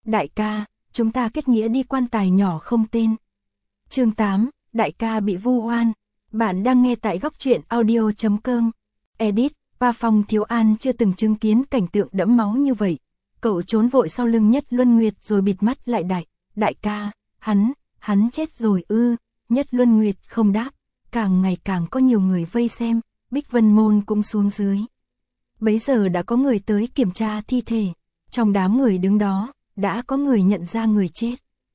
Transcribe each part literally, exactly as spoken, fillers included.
đại ca, chúng ta kết nghĩa đi, quan tài nhỏ không tên. Chương tám, đại ca bị vu oan. Bạn đang nghe tại góc truyện audio chấm com. Edit, và Phong Thiếu An chưa từng chứng kiến cảnh tượng đẫm máu như vậy. Cậu trốn vội sau lưng Nhất Luân Nguyệt rồi bịt mắt lại. Đại, đại ca, hắn, hắn chết rồi ư? Nhất Luân Nguyệt không đáp. Càng ngày càng có nhiều người vây xem, Bích Vân Môn cũng xuống dưới. Bấy giờ đã có người tới kiểm tra thi thể. Trong đám người đứng đó, đã có người nhận ra người chết.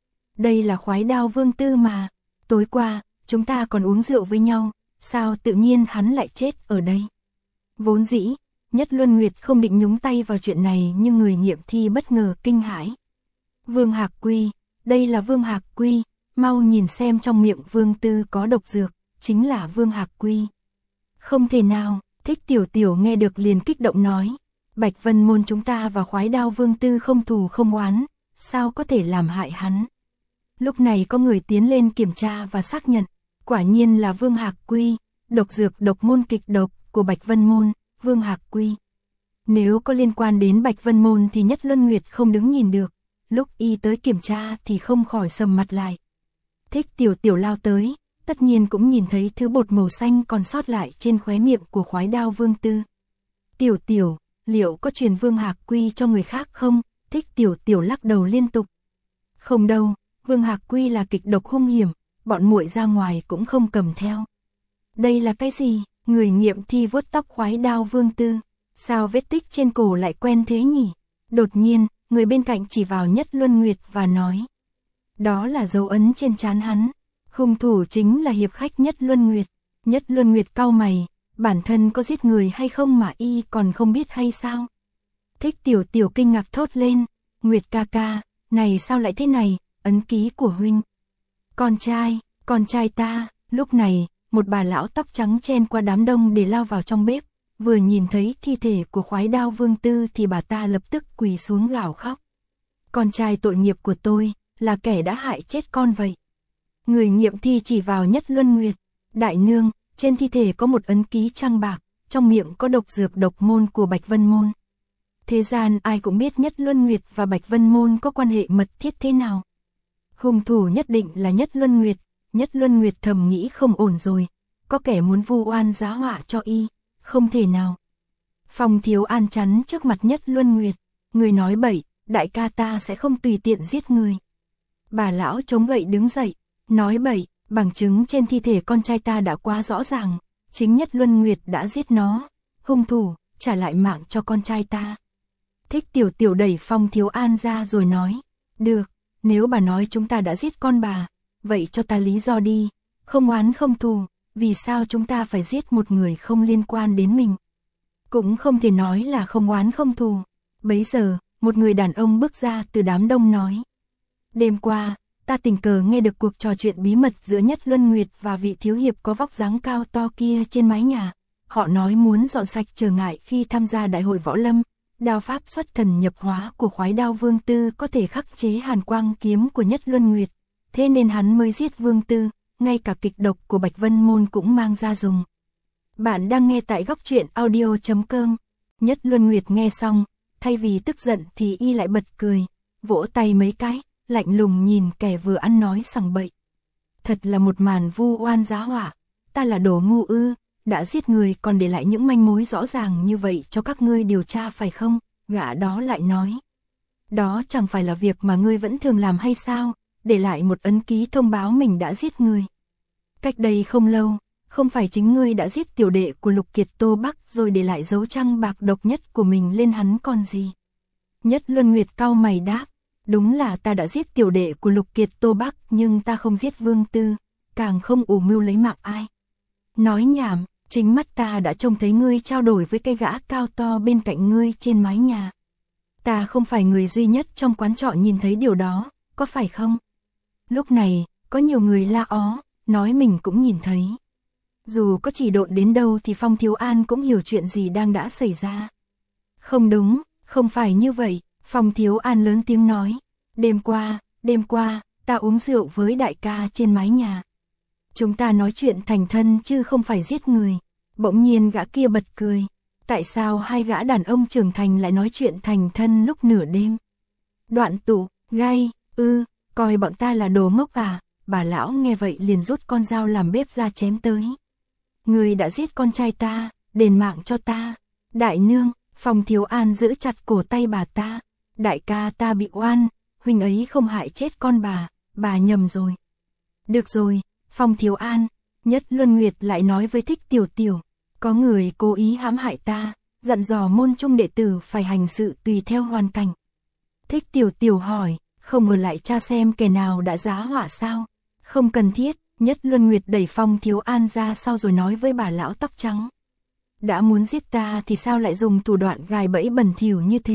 Đây là Khoái Đao Vương Tư mà. Tối qua, chúng ta còn uống rượu với nhau, sao tự nhiên hắn lại chết ở đây? Vốn dĩ, Nhất Luân Nguyệt không định nhúng tay vào chuyện này, nhưng người nghiệm thi bất ngờ kinh hãi. Vương Hạc Quy, đây là Vương Hạc Quy, mau nhìn xem trong miệng Vương Tư có độc dược, chính là Vương Hạc Quy. Không thể nào, Thích Tiểu Tiểu nghe được liền kích động nói, Bạch Vân Môn chúng ta và Khoái Đao Vương Tư không thù không oán, sao có thể làm hại hắn? Lúc này có người tiến lên kiểm tra và xác nhận, quả nhiên là Vương Hạc Quy, độc dược độc môn kịch độc của Bạch Vân Môn, Vương Hạc Quy. Nếu có liên quan đến Bạch Vân Môn thì Nhất Luân Nguyệt không đứng nhìn được, lúc y tới kiểm tra thì không khỏi sầm mặt lại. Thích Tiểu Tiểu lao tới, tất nhiên cũng nhìn thấy thứ bột màu xanh còn sót lại trên khóe miệng của Khoái Đao Vương Tư. Tiểu Tiểu, liệu có truyền Vương Hạc Quy cho người khác không? Thích Tiểu Tiểu lắc đầu liên tục. Không đâu, Vương Hạc Quy là kịch độc hung hiểm, bọn muội ra ngoài cũng không cầm theo. Đây là cái gì? Người nghiệm thi vuốt tóc Khoái Đao Vương Tư. Sao vết tích trên cổ lại quen thế nhỉ? Đột nhiên, người bên cạnh chỉ vào Nhất Luân Nguyệt và nói. Đó là dấu ấn trên trán hắn. Hung thủ chính là hiệp khách Nhất Luân Nguyệt. Nhất Luân Nguyệt cau mày, bản thân có giết người hay không mà y còn không biết hay sao? Thích Tiểu Tiểu kinh ngạc thốt lên. Nguyệt ca ca, này sao lại thế này? Ấn ký của huynh. Con trai, con trai ta. Lúc này, một bà lão tóc trắng chen qua đám đông để lao vào trong bếp. Vừa nhìn thấy thi thể của Khoái Đao Vương Tư thì bà ta lập tức quỳ xuống gào khóc. Con trai tội nghiệp của tôi, là kẻ đã hại chết con vậy. Người nghiệm thi chỉ vào Nhất Luân Nguyệt. Đại nương, trên thi thể có một ấn ký trăng bạc, trong miệng có độc dược độc môn của Bạch Vân Môn. Thế gian ai cũng biết Nhất Luân Nguyệt và Bạch Vân Môn có quan hệ mật thiết thế nào. Hung thủ nhất định là Nhất Luân Nguyệt. Nhất Luân Nguyệt thầm nghĩ không ổn rồi, có kẻ muốn vu oan giá họa cho y, không thể nào. Phong Thiếu An chắn trước mặt Nhất Luân Nguyệt, người nói bậy, đại ca ta sẽ không tùy tiện giết người. Bà lão chống gậy đứng dậy, nói bậy, bằng chứng trên thi thể con trai ta đã quá rõ ràng, chính Nhất Luân Nguyệt đã giết nó, hung thủ, trả lại mạng cho con trai ta. Thích Tiểu Tiểu đẩy Phong Thiếu An ra rồi nói, được, nếu bà nói chúng ta đã giết con bà, vậy cho ta lý do đi, không oán không thù, vì sao chúng ta phải giết một người không liên quan đến mình? Cũng không thể nói là không oán không thù. Bấy giờ, một người đàn ông bước ra từ đám đông nói. Đêm qua, ta tình cờ nghe được cuộc trò chuyện bí mật giữa Nhất Luân Nguyệt và vị thiếu hiệp có vóc dáng cao to kia trên mái nhà. Họ nói muốn dọn sạch trở ngại khi tham gia đại hội võ lâm. Đao pháp xuất thần nhập hóa của Khoái Đao Vương Tư có thể khắc chế hàn quang kiếm của Nhất Luân Nguyệt. Thế nên hắn mới giết Vương Tư, ngay cả kịch độc của Bạch Vân Môn cũng mang ra dùng. Bạn đang nghe tại góc truyện audio chấm com. Nhất Luân Nguyệt nghe xong, thay vì tức giận thì y lại bật cười, vỗ tay mấy cái, lạnh lùng nhìn kẻ vừa ăn nói sằng bậy. Thật là một màn vu oan giá họa, ta là đồ ngu ư, đã giết người còn để lại những manh mối rõ ràng như vậy cho các ngươi điều tra phải không? Gã đó lại nói. Đó chẳng phải là việc mà ngươi vẫn thường làm hay sao? Để lại một ấn ký thông báo mình đã giết người. Cách đây không lâu, không phải chính ngươi đã giết tiểu đệ của Lục Kiệt Tô Bắc rồi để lại dấu trăng bạc độc nhất của mình lên hắn còn gì? Nhất Luân Nguyệt cau mày đáp, đúng là ta đã giết tiểu đệ của Lục Kiệt Tô Bắc nhưng ta không giết Vương Tư, càng không ủ mưu lấy mạng ai. Nói nhảm, chính mắt ta đã trông thấy ngươi trao đổi với cái gã cao to bên cạnh ngươi trên mái nhà. Ta không phải người duy nhất trong quán trọ nhìn thấy điều đó, có phải không? Lúc này, có nhiều người la ó, nói mình cũng nhìn thấy. Dù có chỉ độn đến đâu thì Phong Thiếu An cũng hiểu chuyện gì đang đã xảy ra. Không đúng, không phải như vậy, Phong Thiếu An lớn tiếng nói. Đêm qua, đêm qua, ta uống rượu với đại ca trên mái nhà. Chúng ta nói chuyện thành thân chứ không phải giết người. Bỗng nhiên gã kia bật cười. Tại sao hai gã đàn ông trưởng thành lại nói chuyện thành thân lúc nửa đêm? Đoạn tụ, Gai, ư, coi bọn ta là đồ ngốc à? Bà lão nghe vậy liền rút con dao làm bếp ra chém tới. Người đã giết con trai ta, đền mạng cho ta. Đại nương, Phong Thiếu An giữ chặt cổ tay bà ta. Đại ca ta bị oan, huynh ấy không hại chết con bà, bà nhầm rồi. Được rồi, Phong Thiếu An, Nhất Luân Nguyệt lại nói với Thích Tiểu Tiểu, có người cố ý hãm hại ta, dặn dò môn trung đệ tử phải hành sự tùy theo hoàn cảnh. Thích Tiểu Tiểu hỏi, không ngờ lại tra xem kẻ nào đã giá họa sao? Không cần thiết, Nhất Luân Nguyệt đẩy Phong Thiếu An ra sau rồi nói với bà lão tóc trắng. Đã muốn giết ta thì sao lại dùng thủ đoạn gài bẫy bẩn thỉu như thế?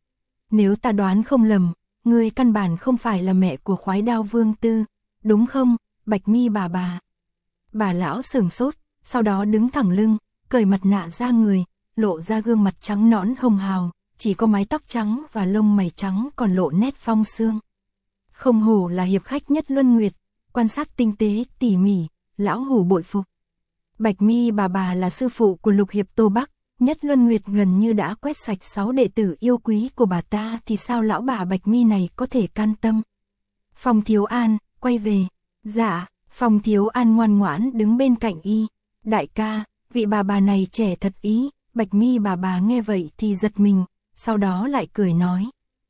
Nếu ta đoán không lầm, ngươi căn bản không phải là mẹ của Khoái Đao Vương Tư, đúng không, Bạch Mi bà bà? Bà lão sửng sốt, sau đó đứng thẳng lưng, cởi mặt nạ ra người, lộ ra gương mặt trắng nõn hồng hào, chỉ có mái tóc trắng và lông mày trắng còn lộ nét phong sương. Không hổ là hiệp khách Nhất Luân Nguyệt, quan sát tinh tế, tỉ mỉ, lão hủ bội phục. Bạch Mi bà bà là sư phụ của Lục Hiệp Tô Bắc, Nhất Luân Nguyệt gần như đã quét sạch sáu đệ tử yêu quý của bà ta thì sao lão bà Bạch Mi này có thể can tâm. Phong Thiếu An, quay về. Dạ, Phong Thiếu An ngoan ngoãn đứng bên cạnh y. Đại ca, vị bà bà này trẻ thật ý. Bạch Mi bà bà nghe vậy thì giật mình, sau đó lại cười nói.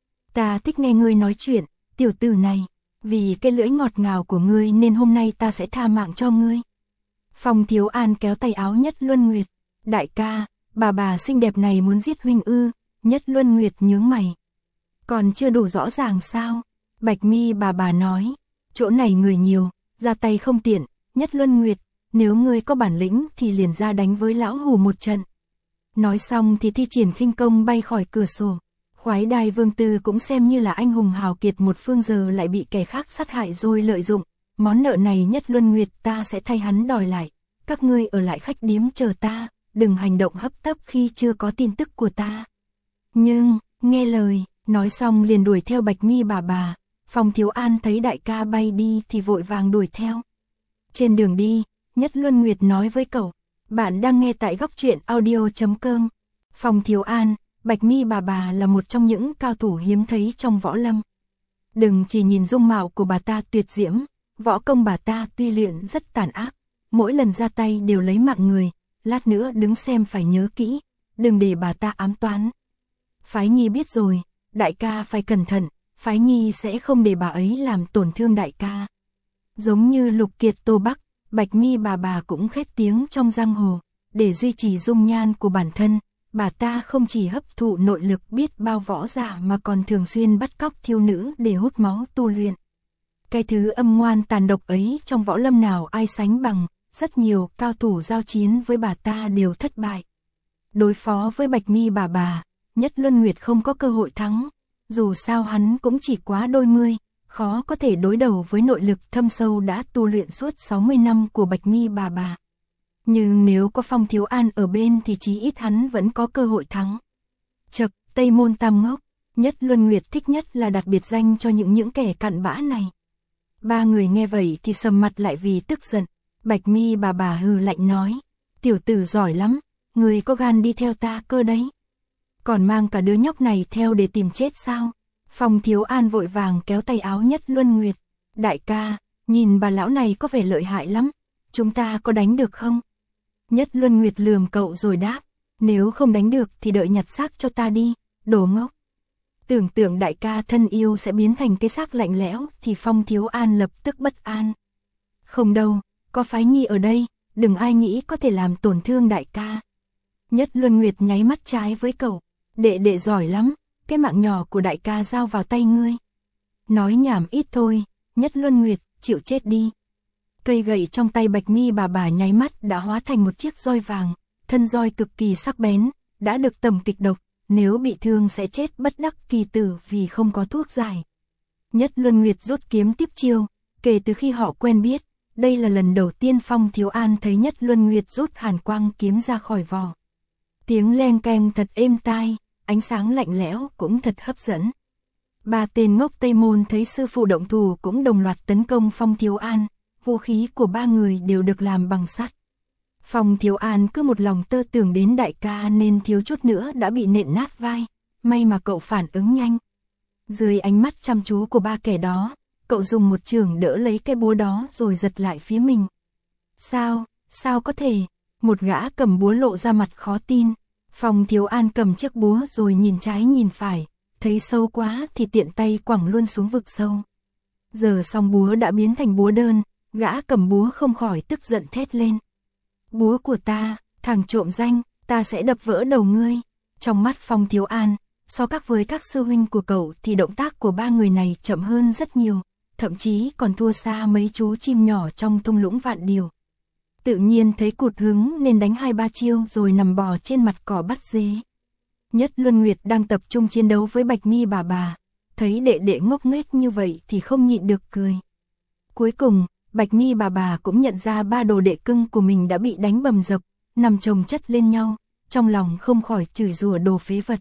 Ta thích nghe ngươi nói chuyện, tiểu tử này, vì cái lưỡi ngọt ngào của ngươi nên hôm nay ta sẽ tha mạng cho ngươi. Phong Thiếu An kéo tay áo Nhất Luân Nguyệt. Đại ca, bà bà xinh đẹp này muốn giết huynh ư? Nhất Luân Nguyệt nhướng mày. Còn chưa đủ rõ ràng sao? Bạch Mi bà bà nói. Chỗ này người nhiều, ra tay không tiện. Nhất Luân Nguyệt, nếu ngươi có bản lĩnh thì liền ra đánh với lão hủ một trận. Nói xong thì thi triển khinh công bay khỏi cửa sổ. Khoái Đai Vương Tư cũng xem như là anh hùng hào kiệt một phương giờ lại bị kẻ khác sát hại rồi lợi dụng. Món nợ này Nhất Luân Nguyệt ta sẽ thay hắn đòi lại. Các ngươi ở lại khách điếm chờ ta, đừng hành động hấp tấp khi chưa có tin tức của ta. Nhưng, nghe lời, nói xong liền đuổi theo Bạch Mi bà bà. Phong Thiếu An thấy đại ca bay đi thì vội vàng đuổi theo. Trên đường đi, Nhất Luân Nguyệt nói với cậu, bạn đang nghe tại góc truyện audio chấm com. Phong Thiếu An, Bạch Mi bà bà là một trong những cao thủ hiếm thấy trong võ lâm. Đừng chỉ nhìn dung mạo của bà ta tuyệt diễm, võ công bà ta tuy luyện rất tàn ác, mỗi lần ra tay đều lấy mạng người, lát nữa đứng xem phải nhớ kỹ, đừng để bà ta ám toán. Phái Nhi biết rồi, đại ca phải cẩn thận, Phái Nhi sẽ không để bà ấy làm tổn thương đại ca. Giống như Lục Kiệt Tô Bắc, Bạch Mi bà bà cũng khét tiếng trong giang hồ, để duy trì dung nhan của bản thân, bà ta không chỉ hấp thụ nội lực biết bao võ giả mà còn thường xuyên bắt cóc thiếu nữ để hút máu tu luyện. Cái thứ âm ngoan tàn độc ấy trong võ lâm nào ai sánh bằng, rất nhiều cao thủ giao chiến với bà ta đều thất bại. Đối phó với Bạch Mi bà bà, Nhất Luân Nguyệt không có cơ hội thắng, dù sao hắn cũng chỉ quá đôi mươi, khó có thể đối đầu với nội lực thâm sâu đã tu luyện suốt sáu mươi năm của Bạch Mi bà bà. Nhưng nếu có Phong Thiếu An ở bên thì chí ít hắn vẫn có cơ hội thắng. Chậc, Tây Môn Tam Ngốc, Nhất Luân Nguyệt thích nhất là đặt biệt danh cho những những kẻ cặn bã này. Ba người nghe vậy thì sầm mặt lại vì tức giận. Bạch Mi bà bà hừ lạnh nói, tiểu tử giỏi lắm, người có gan đi theo ta cơ đấy. Còn mang cả đứa nhóc này theo để tìm chết sao? Phong Thiếu An vội vàng kéo tay áo Nhất Luân Nguyệt. Đại ca, nhìn bà lão này có vẻ lợi hại lắm, chúng ta có đánh được không? Nhất Luân Nguyệt lườm cậu rồi đáp, nếu không đánh được thì đợi nhặt xác cho ta đi, đồ ngốc. Tưởng tượng đại ca thân yêu sẽ biến thành cái xác lạnh lẽo thì Phong Thiếu An lập tức bất an. Không đâu, có Phái Nhi ở đây, đừng ai nghĩ có thể làm tổn thương đại ca. Nhất Luân Nguyệt nháy mắt trái với cậu, đệ đệ giỏi lắm, cái mạng nhỏ của đại ca giao vào tay ngươi. Nói nhảm ít thôi, Nhất Luân Nguyệt, chịu chết đi. Cây gậy trong tay Bạch Mi bà bà nháy mắt đã hóa thành một chiếc roi vàng, thân roi cực kỳ sắc bén, đã được tẩm kịch độc, nếu bị thương sẽ chết bất đắc kỳ tử vì không có thuốc giải. Nhất Luân Nguyệt rút kiếm tiếp chiêu, kể từ khi họ quen biết, đây là lần đầu tiên Phong Thiếu An thấy Nhất Luân Nguyệt rút hàn quang kiếm ra khỏi vỏ. Tiếng leng keng thật êm tai, ánh sáng lạnh lẽo cũng thật hấp dẫn. Ba tên ngốc Tây Môn thấy sư phụ động thủ cũng đồng loạt tấn công Phong Thiếu An, vũ khí của ba người đều được làm bằng sắt. Phong Thiếu An cứ một lòng tơ tưởng đến đại ca nên thiếu chút nữa đã bị nện nát vai, may mà cậu phản ứng nhanh. Dưới ánh mắt chăm chú của ba kẻ đó, cậu dùng một chưởng đỡ lấy cái búa đó rồi giật lại phía mình. Sao, sao có thể? Một gã cầm búa lộ ra mặt khó tin. Phong Thiếu An cầm chiếc búa rồi nhìn trái nhìn phải, thấy sâu quá thì tiện tay quẳng luôn xuống vực sâu. Giờ song búa đã biến thành búa đơn, gã cầm búa không khỏi tức giận thét lên. Búa của ta, thằng trộm danh, ta sẽ đập vỡ đầu ngươi. Trong mắt Phong Thiếu An, so các với các sư huynh của cậu thì động tác của ba người này chậm hơn rất nhiều, thậm chí còn thua xa mấy chú chim nhỏ trong thung lũng vạn điều. Tự nhiên thấy cụt hứng nên đánh hai ba chiêu rồi nằm bò trên mặt cỏ bắt dế. Nhất Luân Nguyệt đang tập trung chiến đấu với Bạch Mi bà bà, thấy đệ đệ ngốc nghếch như vậy thì không nhịn được cười. Cuối cùng, Bạch Mi bà bà cũng nhận ra ba đồ đệ cưng của mình đã bị đánh bầm dập, nằm chồng chất lên nhau, trong lòng không khỏi chửi rủa đồ phế vật.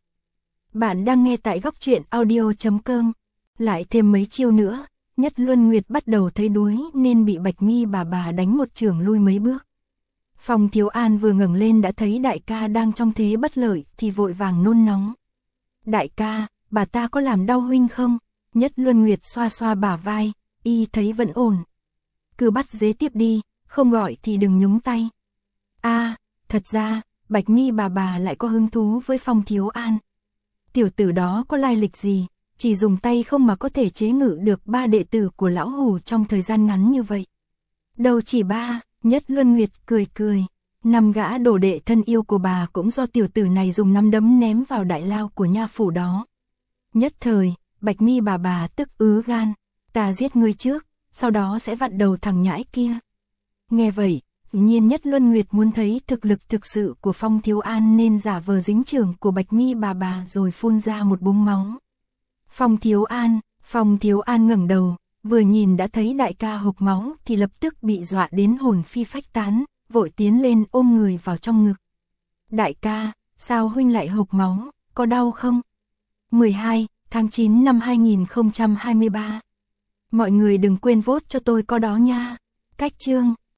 Bạn đang nghe tại góc truyện audio chấm com. Lại thêm mấy chiêu nữa, Nhất Luân Nguyệt bắt đầu thấy đuối nên bị Bạch Mi bà bà đánh một chưởng lui mấy bước. Phong Thiếu An vừa ngẩng lên đã thấy đại ca đang trong thế bất lợi thì vội vàng nôn nóng. Đại ca, bà ta có làm đau huynh không? Nhất Luân Nguyệt xoa xoa bả vai, y thấy vẫn ổn. Cứ bắt dế tiếp đi, không gọi thì đừng nhúng tay. A, à, thật ra, Bạch Mi bà bà lại có hứng thú với Phong Thiếu An. Tiểu tử đó có lai lịch gì, chỉ dùng tay không mà có thể chế ngự được ba đệ tử của lão hủ trong thời gian ngắn như vậy. Đâu chỉ ba, Nhất Luân Nguyệt cười cười. Năm gã đồ đệ thân yêu của bà cũng do tiểu tử này dùng nắm đấm ném vào đại lao của nha phủ đó. Nhất thời, Bạch Mi bà bà tức ứ gan. Ta giết ngươi trước, sau đó sẽ vặn đầu thằng nhãi kia. Nghe vậy, tự nhiên Nhất Luân Nguyệt muốn thấy thực lực thực sự của Phong Thiếu An nên giả vờ dính chưởng của Bạch Mi bà bà rồi phun ra một búng máu. Phong Thiếu An, Phong Thiếu An ngẩng đầu, vừa nhìn đã thấy đại ca hộc máu thì lập tức bị dọa đến hồn phi phách tán, vội tiến lên ôm người vào trong ngực. Đại ca, sao huynh lại hộc máu, có đau không? mười hai tháng chín năm hai nghìn không trăm hai mươi ba. Mọi người đừng quên vote cho tôi có đó nha. Cách chương